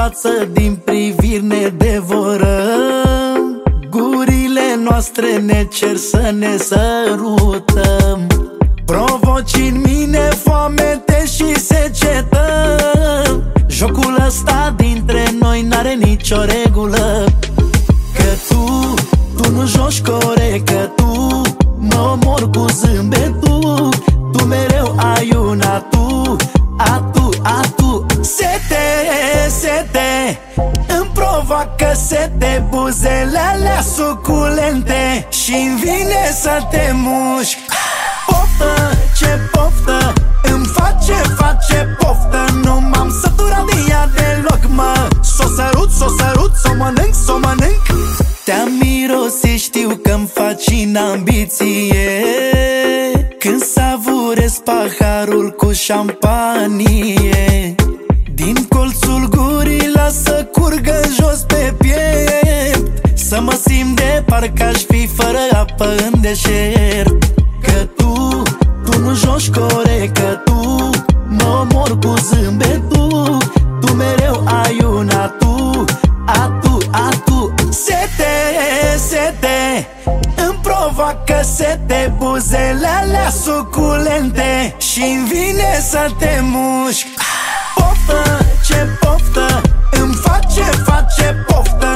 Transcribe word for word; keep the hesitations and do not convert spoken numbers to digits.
față, din priviri ne devorăm. Gurile noastre ne cer să ne sărutăm. Provoci în mine foamete și secetă. Jocul ăsta dintre noi n-are nicio regulă. Că tu, tu nu joci corect, că tu mă omori cu zâmbetul. Tu mereu ai un atu, atu, atu. Sete, sete, îmi provoacă sete buzele alea suculente și-mi vine să te mușc. Poftă, ce poftă, îmi face, face poftă. Nu m-am săturat de ea deloc, mă. S-o sărut, s-o sărut, s-o mănânc, s-o mănânc. Te-am mirosit, știu că-mi faci în ambiție când savurez paharul cu șampanie. Din colțul gurii lasă curgă jos pe piept, să mă simt de parcă aș fi fără apă în deșert. Că tu, tu nu joci corect, că tu mă omori cu zâmbetul. Tu mereu ai un atu, atu, atu. Sete, sete, îmi provoacă sete buzele alea suculente și-mi vine să te mușc. Poftă, ce poftă, îmi face, face poftă.